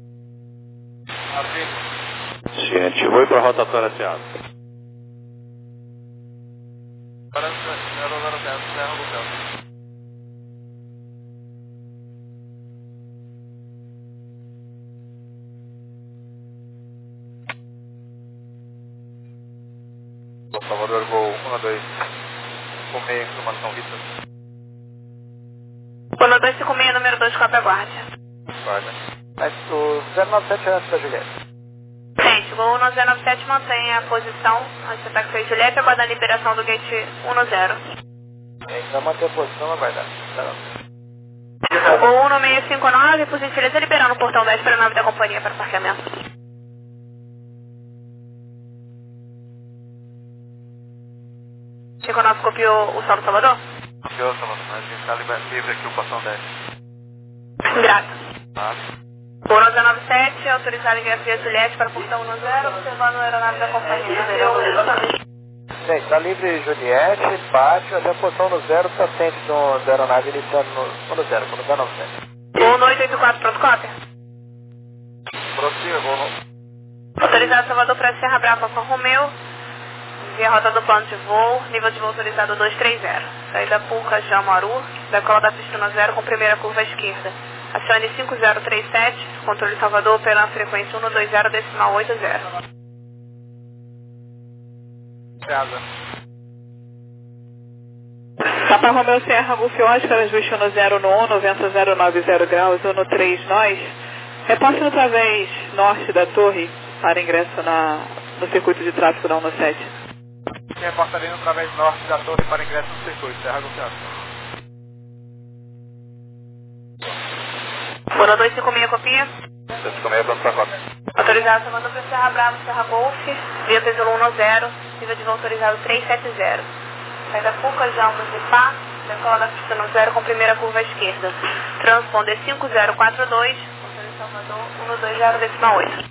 Speaker 5: Ciente, voe para a rotatória Seada.
Speaker 3: Salvador, voo um dois cinco seis, informação Vista.
Speaker 7: Bono dois cinco seis, número dois, cópia guarda.
Speaker 3: Guarda. Mas o zero nove sete é antes da Juliette.
Speaker 7: Gente, voo no zero nove sete mantém a posição antes do ataque seis Juliette, aguardando a liberação do gate um no zero.
Speaker 3: A gente vai manter a posição, aguardar.
Speaker 7: Voo um no seis cinco nove, por gentileza, liberando o portão dez para a nave da companhia para o parqueamento. cinco nove copiou o Salto Salvador?
Speaker 3: Copiou, Salvador. A gente está livre aqui o portão dez.
Speaker 7: Grato.
Speaker 3: Tá.
Speaker 7: Voo no zero nove sete, autorizado em via Juliette para o portão um no zero, observando a aeronave da companhia.
Speaker 3: Gente, está livre Juliette, pátio, até a posição no zero, está ciente da aeronave iniciando no, no zero, no zero nove sete.
Speaker 7: Voo no oito oito quatro, pronto, cópia?
Speaker 3: Prossiga, voo no...
Speaker 7: Autorizado Salvador para Serra Brava com Romeu. Via rota do plano de voo, nível de voo autorizado dois três zero. Saída Pulca, Jamaru, decola da pista no zero com primeira curva à esquerda. Acione cinco zero três sete, controle Salvador pela frequência um no dois zero, decimal oito zero.
Speaker 3: Casa.
Speaker 1: Papa Romeu Serra, Golf Oscar, ajuste no zero no um, noventa zero nove zero graus, um no três nós. Repasse no través norte da torre para ingresso na, no circuito de tráfego da um no sete.
Speaker 3: Reportaria no través norte da torre para ingresso no circuito, Serra Golf Oscar.
Speaker 7: Bono dois cinco seis, copia?
Speaker 3: dois cinco seis, pronto para cópia.
Speaker 7: Autorizado Salvador para Serra Brava, Serra Golf, via Tesolo um no zero, nível de voo autorizado três sete zero. Saída Pulca, Jalmas de Pá, decola da pista no zero com primeira curva à esquerda. Transponder cinco zero quatro dois, controle Salvador um no dois zero, decimal oito.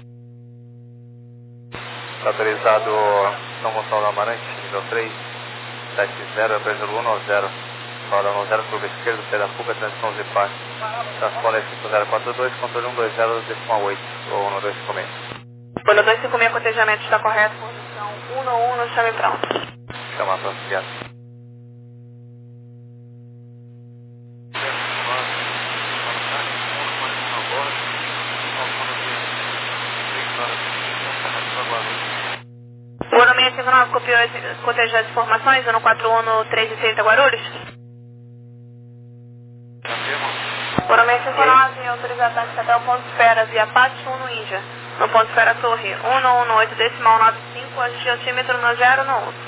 Speaker 3: Autorizado São Gonçalo do Amarante, nível três, sete zero, Tesolo um no zero. Fora no zero, curva esquerda, saída Pulca, transição de Pá. Transponder cinco zero quatro dois, controle um dois zero, decimal oito, ou um dois cinco seis.
Speaker 7: Bono dois cinco seis, cotejamento está correto, posição um um, chame pronto.
Speaker 3: Chama pronto, obrigado.
Speaker 7: O ano seis cinco nove copiou cotejou as informações, ano quatro um, três e trinta Guarulhos. O ano seis cinco nove autoriza ataque até o ponto espera via Pátio um no Índia. No ponto espera Torre um um oito decimal nove cinco, ajuste altímetro no zero no um.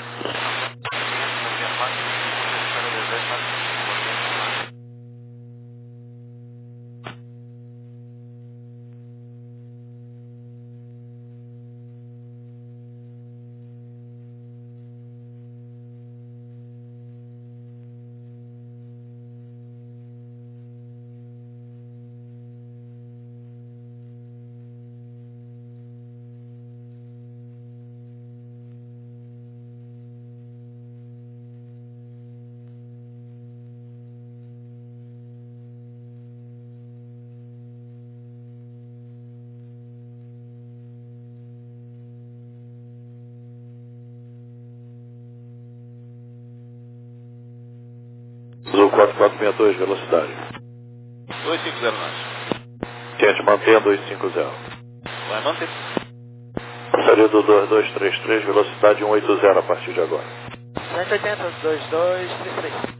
Speaker 5: Azul quatro quatro seis dois, velocidade.
Speaker 2: dois cinco zero nós.
Speaker 5: Gente, mantenha dois cinco zero.
Speaker 2: Vai manter.
Speaker 5: Passaria do dois dois três três, velocidade cento e oitenta a partir de agora.
Speaker 8: cento e oitenta, dois dois três três.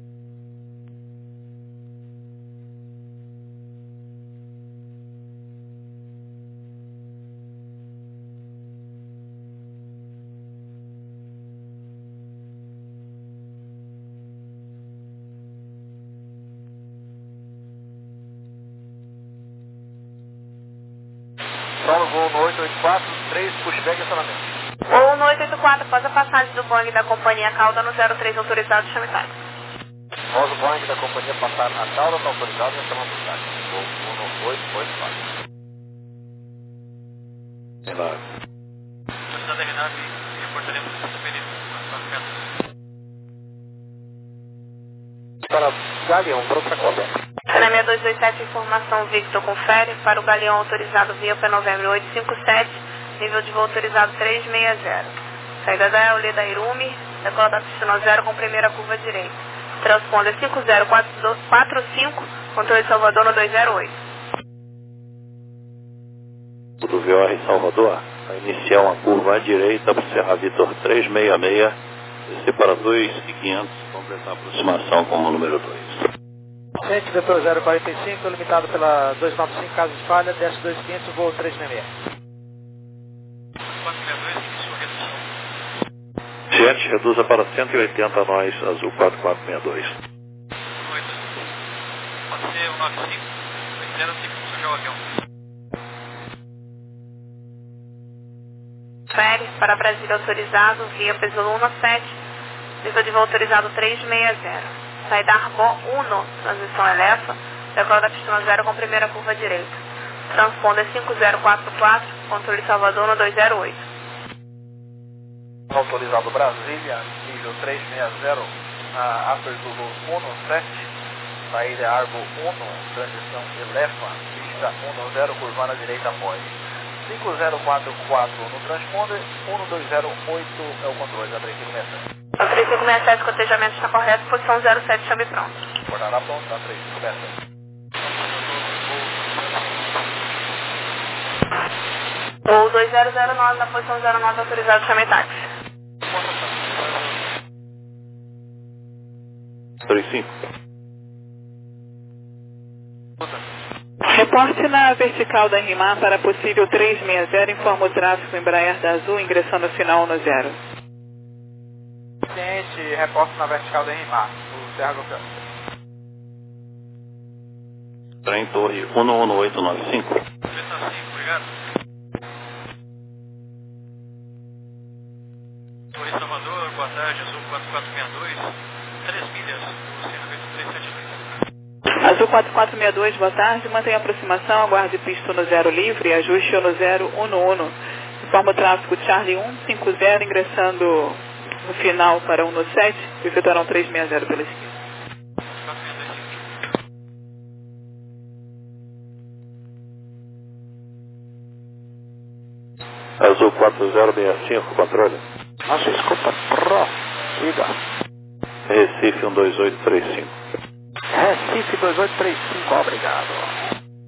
Speaker 3: Solo voo no oito oito quatro, três, pushback e acionamento.
Speaker 7: Ou no oito oito quatro, após a passagem do Boeing da companhia Cauda no zero três autorizado, chame táxi.
Speaker 3: Após o Boeing da companhia passar a cauda, está autorizado e a chama por táxi. Voo no oito oito quatro.
Speaker 5: Terminado.
Speaker 8: Está terminado e reportaremos essa perícia.
Speaker 3: Para Galeão, pronto para cobra.
Speaker 7: Canamia dois dois sete, informação Victor confere para o Galeão autorizado via P Novembro oito cinco sete, nível de voo autorizado três seis zero. Saída da Eule da Irumi, decola da pista zero com primeira curva direita. Transponder cinco zero quatro cinco, controle Salvador no dois zero oito.
Speaker 5: Do V O R Salvador, a iniciar uma curva à direita para Serra Vitor três seis seis, descer para dois mil e quinhentos, completar a aproximação como número dois.
Speaker 8: Sete, vetor zero quarenta e cinco, limitado pela duzentos e noventa e cinco, caso de falha, desce dois mil e quinhentos, voo três seis seis.
Speaker 9: quatro seis dois, iniciou redução.
Speaker 5: Gente, reduza para cento e oitenta nós, Azul quatro quatro seis dois.
Speaker 9: oito. Pode ser um nove cinco, dois zero cinco, surgiu o avião.
Speaker 7: Fere para Brasília autorizado via Peso um sete, nível de voo autorizado três seis zero. Saída Arbor um, transição Elefa, decola da pista zero com primeira curva direita. Transponder cinco zero quatro quatro, controle Salvador no dois zero oito.
Speaker 3: Autorizado Brasília, nível três seis zero, na Upper Zulu um sete, saída Arbor um, transição Elefa, pista um zero, curva na direita após. cinco zero quatro quatro no transponder, um dois zero oito é o controle da três cinco seis sete.
Speaker 7: A três cinco seis sete, cotejamento está correto, posição zero sete, chame pronto.
Speaker 3: Guardará pronto, da três cinco seis sete.
Speaker 7: Ou dois zero zero nove, na posição zero nove, autorizado, chame táxi.
Speaker 5: três cinco.
Speaker 1: Reporte na vertical da RIMAR para possível três seis zero, informa o tráfego Embraer da Azul, ingressando final no zero.
Speaker 3: Ciente, reporte na vertical da RIMAR, o Serra Golfão.
Speaker 5: Trem Torre um um oito nove cinco.
Speaker 9: Beta cinco, obrigado. Torre Salvador, boa tarde, Azul quatro quatro seis dois, três milhas do Serra Vitor três sete dois.
Speaker 1: Azul quatro quatro seis dois, boa tarde, mantenha a aproximação, aguarde pista no zero livre e ajuste no zero um um. Informa o tráfego Charlie um cinco zero, ingressando no final para um no sete, e efetuarão três seis zero pela esquerda.
Speaker 5: Azul quatro zero seis cinco, controle.
Speaker 3: Nossa, escuta, prossiga.
Speaker 5: Recife um dois oito três cinco.
Speaker 3: Recife dois oito três cinco, obrigado.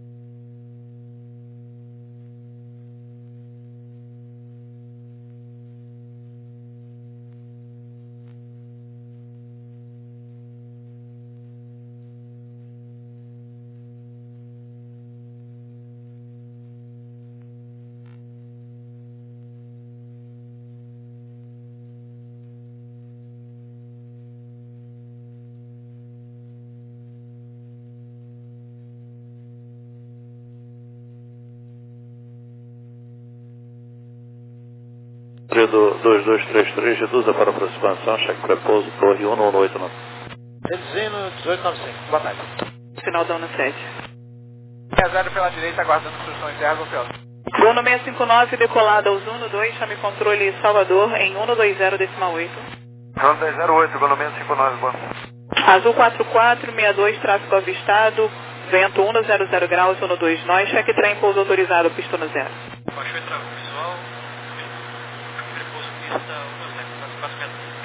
Speaker 5: Do dois dois três três, reduza para aproximação, cheque pré-pouso, torre um nove oito nove.
Speaker 8: Reduzindo dezoito noventa e cinco, boa tarde.
Speaker 1: Final da ONU sete.
Speaker 3: zero pela direita, aguardando instruções, terra golpeosa.
Speaker 1: ONU seiscentos e cinquenta e nove, decolada aos ONU dois, chame controle Salvador em ONU dois zero decimal oito.
Speaker 3: ONU dois zero oito, ONU seiscentos e cinquenta e nove, boa.
Speaker 1: Azul quatro quatro sessenta e dois, tráfego avistado, vento um zero zero graus, ONU dois nós, cheque trem, pouso autorizado, pista no zero.
Speaker 9: Baixou o tráfego visual, repouso pista um zero quatro quatro seis dois.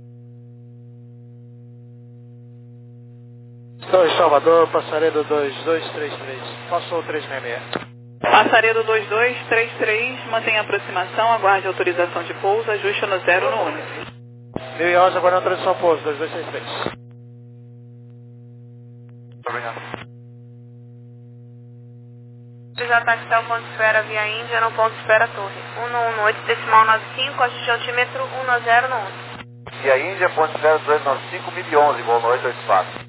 Speaker 8: Estou em Salvador, Passaredo dois dois três três. Passou três seis seis.
Speaker 1: Passaredo dois dois três três, mantenha a aproximação, aguarde autorização de pouso, ajuste no zero no ONU.
Speaker 8: mil e onze, aguardando transição pouso, dois dois seis três.
Speaker 3: Obrigado.
Speaker 7: Já taxel ponto espera via Índia no ponto espera torre. um um oito decimal nove cinco, ajuste altímetro um zero no ONU.
Speaker 3: E a Índia, ponto zero dois nove cinco, mil e onze, igual no oito oito quatro.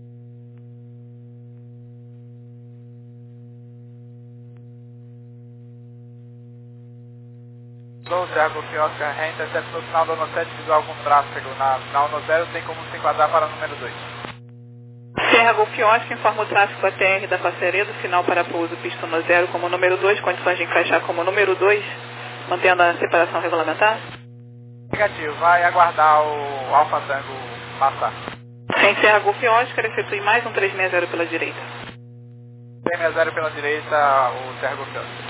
Speaker 3: Sou o Thiago Fiosca, reinterceptou o final da ONU sete, visual com tráfego. Na, na ONU zero tem como se enquadrar para o número dois.
Speaker 1: Serra Golf Oscar, informa o tráfego A T R da Passaredo, final para pouso pista no zero como número dois, condições de encaixar como número dois, mantendo a separação regulamentar.
Speaker 3: Negativo, vai aguardar o Alfa Tango passar.
Speaker 1: Em Serra Golf Oscar, efetue mais um três seis zero pela direita.
Speaker 3: três seis zero pela direita, o Serra Golf Oscar.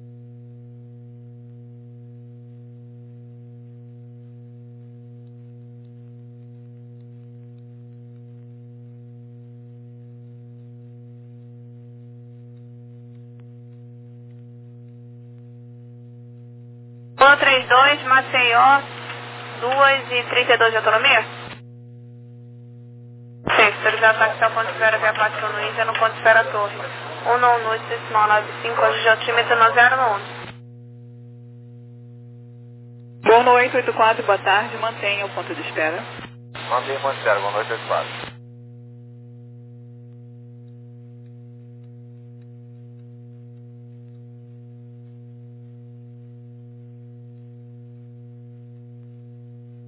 Speaker 7: um três dois, Maceió, duas e trinta e dois de autonomia? Sim, autorizado taxel ponto espera via quatro no Índia no ponto espera torre. um oito decimal nove cinco, ajuste altímetro no zero no ONU.
Speaker 1: Boa noite, oito quatro, boa tarde, mantenha o ponto de espera.
Speaker 3: Mantenha o ponto de espera, boa noite, oito quatro.